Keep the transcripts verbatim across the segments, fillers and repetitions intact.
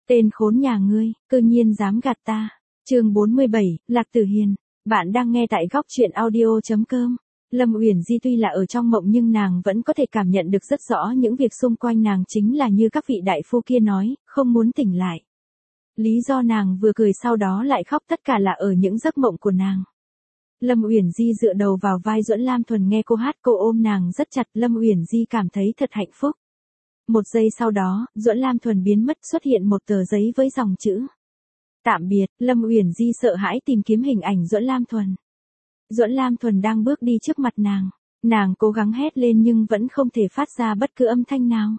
Tên khốn nhà ngươi, cư nhiên dám gạt ta. Chương bốn mươi bảy, Lạc Tử Hiền. Bạn đang nghe tại góc truyện audio chấm com. Lâm Uyển Di tuy là ở trong mộng nhưng nàng vẫn có thể cảm nhận được rất rõ những việc xung quanh nàng chính là như các vị đại phu kia nói, không muốn tỉnh lại. Lý do nàng vừa cười sau đó lại khóc tất cả là ở những giấc mộng của nàng. Lâm Uyển Di dựa đầu vào vai Duẫn Lam Thuần nghe cô hát, cô ôm nàng rất chặt, Lâm Uyển Di cảm thấy thật hạnh phúc. Một giây sau đó, Duẫn Lam Thuần biến mất, xuất hiện một tờ giấy với dòng chữ tạm biệt. Lâm Uyển Di sợ hãi tìm kiếm hình ảnh Duẫn Lam Thuần. Duẫn Lam Thuần đang bước đi trước mặt nàng, nàng cố gắng hét lên nhưng vẫn không thể phát ra bất cứ âm thanh nào.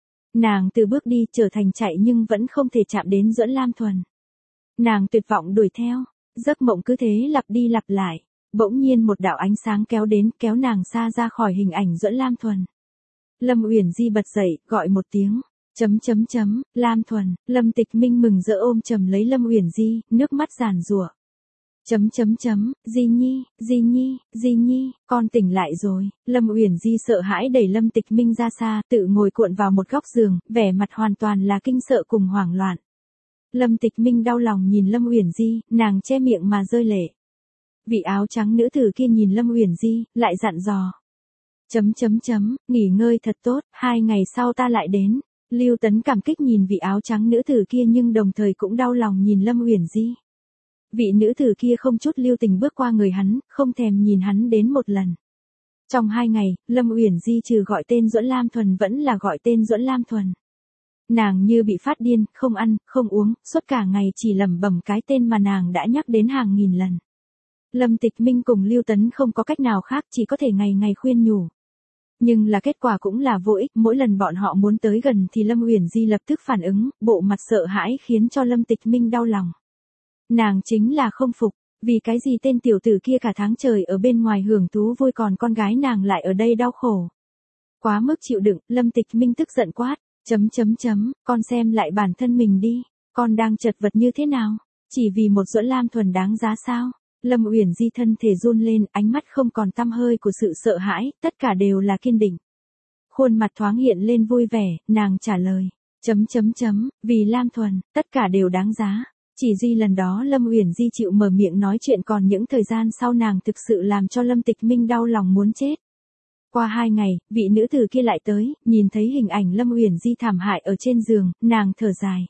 Nàng từ bước đi trở thành chạy nhưng vẫn không thể chạm đến Duẫn Lam Thuần. Nàng tuyệt vọng đuổi theo, giấc mộng cứ thế lặp đi lặp lại. Bỗng nhiên một đạo ánh sáng kéo đến, kéo nàng xa ra khỏi hình ảnh Duẫn Lam Thuần. Lâm Uyển Di bật dậy, gọi một tiếng, chấm chấm chấm, Lam Thuần. Lâm Tịch Minh mừng rỡ ôm chầm lấy Lâm Uyển Di, nước mắt giàn giụa. Chấm chấm chấm, Di Nhi, Di Nhi, Di Nhi, con tỉnh lại rồi. Lâm Uyển Di sợ hãi đẩy Lâm Tịch Minh ra xa, tự ngồi cuộn vào một góc giường, vẻ mặt hoàn toàn là kinh sợ cùng hoảng loạn. Lâm Tịch Minh đau lòng nhìn Lâm Uyển Di, nàng che miệng mà rơi lệ. Vị áo trắng nữ tử kia nhìn Lâm Uyển Di, lại dặn dò. Chấm chấm chấm, nghỉ ngơi thật tốt, hai ngày sau ta lại đến. Lưu Tấn cảm kích nhìn vị áo trắng nữ tử kia nhưng đồng thời cũng đau lòng nhìn Lâm Uyển Di. Vị nữ tử kia không chút lưu tình bước qua người hắn, không thèm nhìn hắn đến một lần. Trong hai ngày, Lâm Uyển Di trừ gọi tên Duẫn Lam Thuần vẫn là gọi tên Duẫn Lam Thuần. Nàng như bị phát điên, không ăn, không uống, suốt cả ngày chỉ lẩm bẩm cái tên mà nàng đã nhắc đến hàng nghìn lần. Lâm Tịch Minh cùng Lưu Tấn không có cách nào khác, chỉ có thể ngày ngày khuyên nhủ. Nhưng là kết quả cũng là vô ích, mỗi lần bọn họ muốn tới gần thì Lâm Uyển Di lập tức phản ứng, bộ mặt sợ hãi khiến cho Lâm Tịch Minh đau lòng. Nàng chính là không phục, vì cái gì tên tiểu tử kia cả tháng trời ở bên ngoài hưởng thú vui còn con gái nàng lại ở đây đau khổ. Quá mức chịu đựng, Lâm Tịch Minh tức giận quát, chấm chấm chấm, con xem lại bản thân mình đi, con đang chật vật như thế nào, chỉ vì một Duẫn Lam Thuần đáng giá sao? Lâm Uyển Di thân thể run lên, ánh mắt không còn tăm hơi của sự sợ hãi, tất cả đều là kiên định. Khuôn mặt thoáng hiện lên vui vẻ, nàng trả lời, chấm chấm chấm, vì Lam Thuần, tất cả đều đáng giá. Chỉ duy lần đó Lâm Uyển Di chịu mở miệng nói chuyện, còn những thời gian sau nàng thực sự làm cho Lâm Tịch Minh đau lòng muốn chết. Qua hai ngày, vị nữ tử kia lại tới, nhìn thấy hình ảnh Lâm Uyển Di thảm hại ở trên giường, nàng thở dài.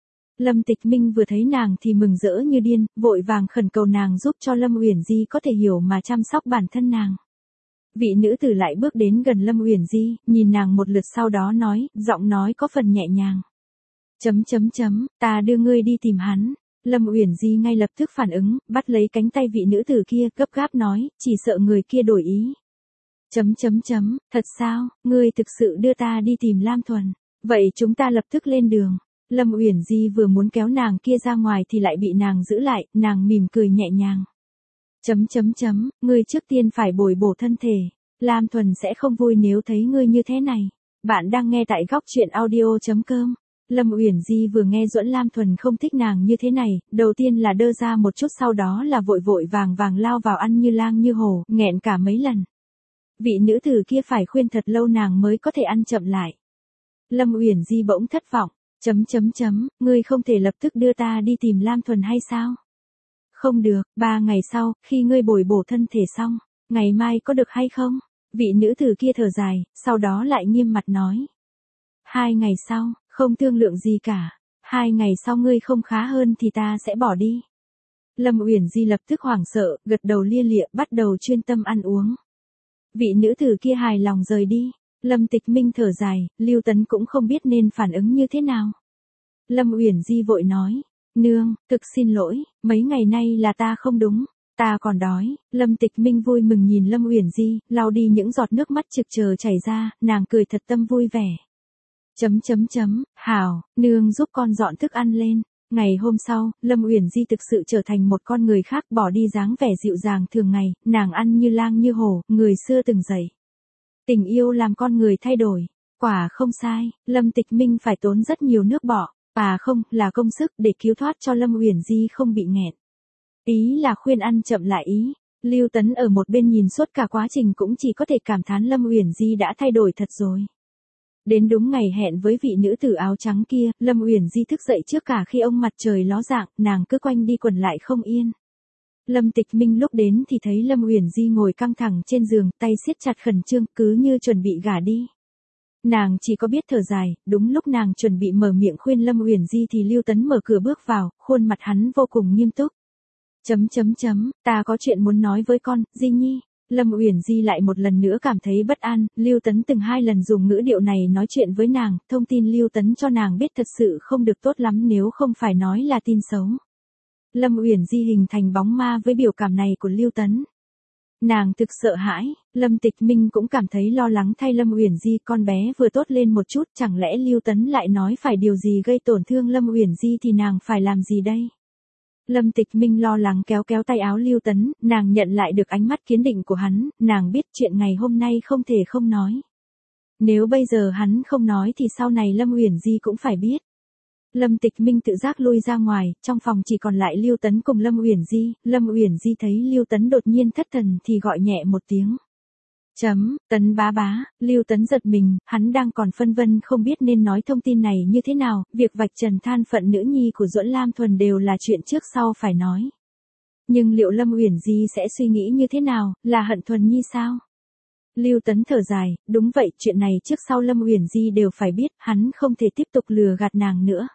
Lâm Tịch Minh vừa thấy nàng thì mừng rỡ như điên, vội vàng khẩn cầu nàng giúp cho Lâm Uyển Di có thể hiểu mà chăm sóc bản thân nàng. Vị nữ tử lại bước đến gần Lâm Uyển Di, nhìn nàng một lượt sau đó nói, giọng nói có phần nhẹ nhàng. Chấm chấm chấm, ta đưa ngươi đi tìm hắn. Lâm Uyển Di ngay lập tức phản ứng, bắt lấy cánh tay vị nữ tử kia, gấp gáp nói, chỉ sợ người kia đổi ý. Chấm chấm chấm, thật sao, ngươi thực sự đưa ta đi tìm Lam Thuần, vậy chúng ta lập tức lên đường. Lâm Uyển Di vừa muốn kéo nàng kia ra ngoài thì lại bị nàng giữ lại, nàng mỉm cười nhẹ nhàng. Chấm chấm chấm, ngươi trước tiên phải bồi bổ thân thể, Lam Thuần sẽ không vui nếu thấy ngươi như thế này. Bạn đang nghe tại góc truyện audio chấm com. Lâm Uyển Di vừa nghe Duẫn Lam Thuần không thích nàng như thế này, đầu tiên là đơ ra một chút, sau đó là vội vội vàng vàng lao vào ăn như lang như hổ, nghẹn cả mấy lần. Vị nữ tử kia phải khuyên thật lâu nàng mới có thể ăn chậm lại. Lâm Uyển Di bỗng thất vọng, chấm chấm chấm, ngươi không thể lập tức đưa ta đi tìm Lam Thuần hay sao? Không được, ba ngày sau, khi ngươi bồi bổ thân thể xong, ngày mai có được hay không? Vị nữ tử kia thở dài, sau đó lại nghiêm mặt nói. Hai ngày sau, không thương lượng gì cả, hai ngày sau ngươi không khá hơn thì ta sẽ bỏ đi. Lâm Uyển Di lập tức hoảng sợ, gật đầu lia lịa, bắt đầu chuyên tâm ăn uống. Vị nữ tử kia hài lòng rời đi. Lâm Tịch Minh thở dài, Lưu Tấn cũng không biết nên phản ứng như thế nào. Lâm Uyển Di vội nói, nương, thực xin lỗi, mấy ngày nay là ta không đúng, ta còn đói. Lâm Tịch Minh vui mừng nhìn Lâm Uyển Di, lau đi những giọt nước mắt trực chờ chảy ra, nàng cười thật tâm vui vẻ. Chấm chấm chấm, hảo, nương giúp con dọn thức ăn lên. Ngày hôm sau, Lâm Uyển Di thực sự trở thành một con người khác, bỏ đi dáng vẻ dịu dàng thường ngày, nàng ăn như lang như hổ, người xưa từng dậy. Tình yêu làm con người thay đổi, quả không sai, Lâm Tịch Minh phải tốn rất nhiều nước bọt, à không, là công sức để cứu thoát cho Lâm Uyển Di không bị nghẹn. Ý là khuyên ăn chậm lại ý. Lưu Tấn ở một bên nhìn suốt cả quá trình cũng chỉ có thể cảm thán Lâm Uyển Di đã thay đổi thật rồi. Đến đúng ngày hẹn với vị nữ tử áo trắng kia, Lâm Uyển Di thức dậy trước cả khi ông mặt trời ló dạng, nàng cứ quanh đi quẩn lại không yên. Lâm Tịch Minh lúc đến thì thấy Lâm Uyển Di ngồi căng thẳng trên giường, tay siết chặt khẩn trương, cứ như chuẩn bị gả đi. Nàng chỉ có biết thở dài, đúng lúc nàng chuẩn bị mở miệng khuyên Lâm Uyển Di thì Lưu Tấn mở cửa bước vào, khuôn mặt hắn vô cùng nghiêm túc. Chấm chấm chấm, ta có chuyện muốn nói với con, Di Nhi. Lâm Uyển Di lại một lần nữa cảm thấy bất an, Lưu Tấn từng hai lần dùng ngữ điệu này nói chuyện với nàng, thông tin Lưu Tấn cho nàng biết thật sự không được tốt lắm nếu không phải nói là tin xấu. Lâm Uyển Di hình thành bóng ma với biểu cảm này của Lưu Tấn. Nàng thực sợ hãi, Lâm Tịch Minh cũng cảm thấy lo lắng thay Lâm Uyển Di, con bé vừa tốt lên một chút, chẳng lẽ Lưu Tấn lại nói phải điều gì gây tổn thương Lâm Uyển Di thì nàng phải làm gì đây? Lâm Tịch Minh lo lắng kéo kéo tay áo Lưu Tấn, nàng nhận lại được ánh mắt kiên định của hắn, nàng biết chuyện ngày hôm nay không thể không nói. Nếu bây giờ hắn không nói thì sau này Lâm Uyển Di cũng phải biết. Lâm Tịch Minh tự giác lui ra ngoài, trong phòng chỉ còn lại Lưu Tấn cùng Lâm Uyển Di, Lâm Uyển Di thấy Lưu Tấn đột nhiên thất thần thì gọi nhẹ một tiếng. Chấm, Tấn bá bá, Lưu Tấn giật mình, hắn đang còn phân vân không biết nên nói thông tin này như thế nào, việc vạch trần than phận nữ nhi của Duẫn Lam Thuần đều là chuyện trước sau phải nói. Nhưng liệu Lâm Uyển Di sẽ suy nghĩ như thế nào, là hận Thuần Nhi sao? Lưu Tấn thở dài, đúng vậy, chuyện này trước sau Lâm Uyển Di đều phải biết, hắn không thể tiếp tục lừa gạt nàng nữa.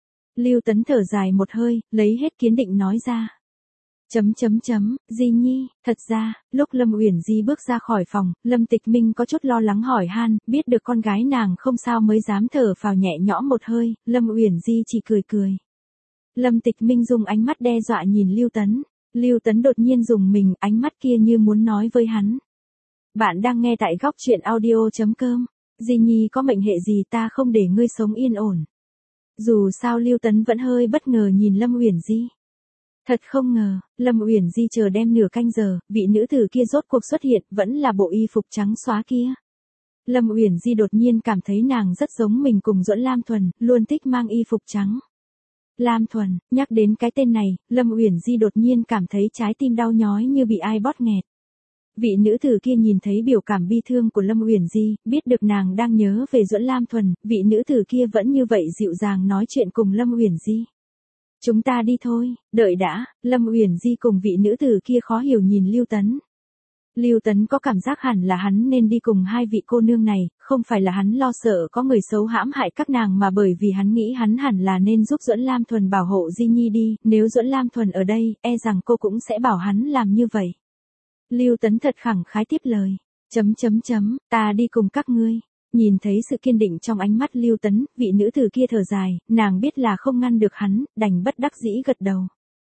Lưu Tấn thở dài một hơi, lấy hết kiên định nói ra. Chấm chấm chấm, Di Nhi, thật ra, lúc Lâm Uyển Di bước ra khỏi phòng, Lâm Tịch Minh có chút lo lắng hỏi han, biết được con gái nàng không sao mới dám thở phào nhẹ nhõm một hơi, Lâm Uyển Di chỉ cười cười. Lâm Tịch Minh dùng ánh mắt đe dọa nhìn Lưu Tấn, Lưu Tấn đột nhiên dùng mình, ánh mắt kia như muốn nói với hắn. Bạn đang nghe tại góc truyện audio chấm com, Di Nhi có mệnh hệ gì ta không để ngươi sống yên ổn. Dù sao Lưu Tấn vẫn hơi bất ngờ nhìn Lâm Uyển Di. Thật không ngờ, Lâm Uyển Di chờ đem nửa canh giờ, vị nữ tử kia rốt cuộc xuất hiện, vẫn là bộ y phục trắng xóa kia. Lâm Uyển Di đột nhiên cảm thấy nàng rất giống mình cùng Duẫn Lam Thuần, luôn thích mang y phục trắng. Lam Thuần, nhắc đến cái tên này, Lâm Uyển Di đột nhiên cảm thấy trái tim đau nhói như bị ai bóp nghẹt. Vị nữ tử kia nhìn thấy biểu cảm bi thương của Lâm Uyển Di, biết được nàng đang nhớ về Duẫn Lam Thuần, vị nữ tử kia vẫn như vậy dịu dàng nói chuyện cùng Lâm Uyển Di. Chúng ta đi thôi, đợi đã, Lâm Uyển Di cùng vị nữ tử kia khó hiểu nhìn Lưu Tấn. Lưu Tấn có cảm giác hẳn là hắn nên đi cùng hai vị cô nương này, không phải là hắn lo sợ có người xấu hãm hại các nàng mà bởi vì hắn nghĩ hắn hẳn là nên giúp Duẫn Lam Thuần bảo hộ Di Nhi đi, nếu Duẫn Lam Thuần ở đây, e rằng cô cũng sẽ bảo hắn làm như vậy. Lưu Tấn thật khẳng khái tiếp lời, chấm chấm chấm, ta đi cùng các ngươi. Nhìn thấy sự kiên định trong ánh mắt Lưu Tấn, vị nữ tử kia thở dài, nàng biết là không ngăn được hắn, đành bất đắc dĩ gật đầu.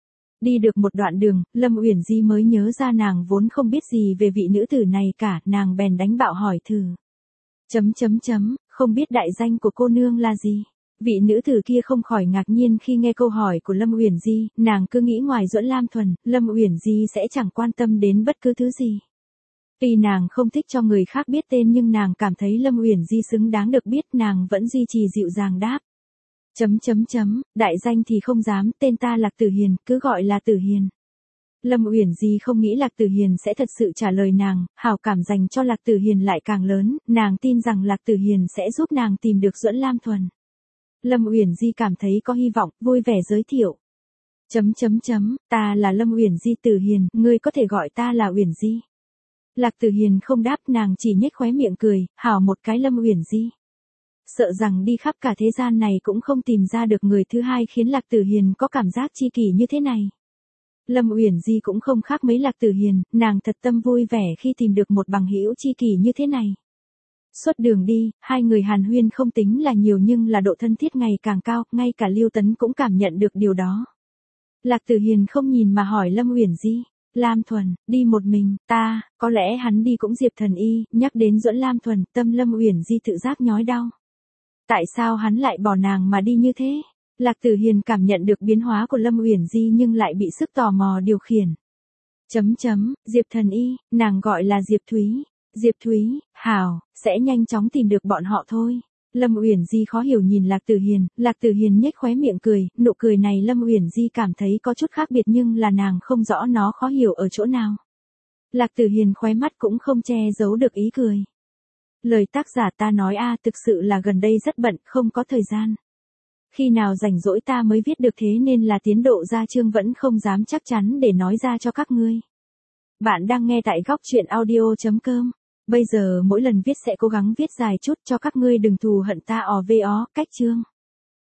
Đi được một đoạn đường, Lâm Uyển Di mới nhớ ra nàng vốn không biết gì về vị nữ tử này cả, nàng bèn đánh bạo hỏi thử. Chấm chấm chấm, không biết đại danh của cô nương là gì? Vị nữ tử kia không khỏi ngạc nhiên khi nghe câu hỏi của Lâm Uyển Di, nàng cứ nghĩ ngoài Duẫn Lam Thuần, Lâm Uyển Di sẽ chẳng quan tâm đến bất cứ thứ gì. Tuy nàng không thích cho người khác biết tên nhưng nàng cảm thấy Lâm Uyển Di xứng đáng được biết, nàng vẫn duy trì dịu dàng đáp. Chấm chấm chấm, đại danh thì không dám, tên ta Lạc Tử Hiền, cứ gọi là Tử Hiền. Lâm Uyển Di không nghĩ Lạc Tử Hiền sẽ thật sự trả lời nàng, hảo cảm dành cho Lạc Tử Hiền lại càng lớn, nàng tin rằng Lạc Tử Hiền sẽ giúp nàng tìm được Duẫn Lam Thuần. Lâm Uyển Di cảm thấy có hy vọng, vui vẻ giới thiệu. Chấm chấm chấm, ta là Lâm Uyển Di Tử Hiền, ngươi có thể gọi ta là Uyển Di. Lạc Tử Hiền không đáp, nàng chỉ nhếch khóe miệng cười, hảo một cái Lâm Uyển Di. Sợ rằng đi khắp cả thế gian này cũng không tìm ra được người thứ hai khiến Lạc Tử Hiền có cảm giác chi kỷ như thế này. Lâm Uyển Di cũng không khác mấy Lạc Tử Hiền, nàng thật tâm vui vẻ khi tìm được một bằng hữu chi kỷ như thế này. Suốt đường đi, hai người hàn huyên không tính là nhiều nhưng là độ thân thiết ngày càng cao, ngay cả Lưu Tấn cũng cảm nhận được điều đó. Lạc Tử Hiền không nhìn mà hỏi Lâm Uyển Di. Lam Thuần, đi một mình, ta, có lẽ hắn đi cũng Diệp Thần Y, nhắc đến Duẫn Lam Thuần, tâm Lâm Uyển Di tự giác nhói đau. Tại sao hắn lại bỏ nàng mà đi như thế? Lạc Tử Hiền cảm nhận được biến hóa của Lâm Uyển Di nhưng lại bị sức tò mò điều khiển. Chấm chấm, Diệp Thần Y, nàng gọi là Diệp Thúy. Diệp Thúy, hảo, sẽ nhanh chóng tìm được bọn họ thôi. Lâm Uyển Di khó hiểu nhìn Lạc Tử Hiền, Lạc Tử Hiền nhếch khóe miệng cười, nụ cười này Lâm Uyển Di cảm thấy có chút khác biệt nhưng là nàng không rõ nó khó hiểu ở chỗ nào. Lạc Tử Hiền khóe mắt cũng không che giấu được ý cười. Lời tác giả ta nói a thực sự là gần đây rất bận, không có thời gian. Khi nào rảnh rỗi ta mới viết được thế nên là tiến độ ra chương vẫn không dám chắc chắn để nói ra cho các ngươi. Bạn đang nghe tại góc truyện audio.com. Bây giờ mỗi lần viết sẽ cố gắng viết dài chút cho các ngươi đừng thù hận ta ò vê ó, cách chương.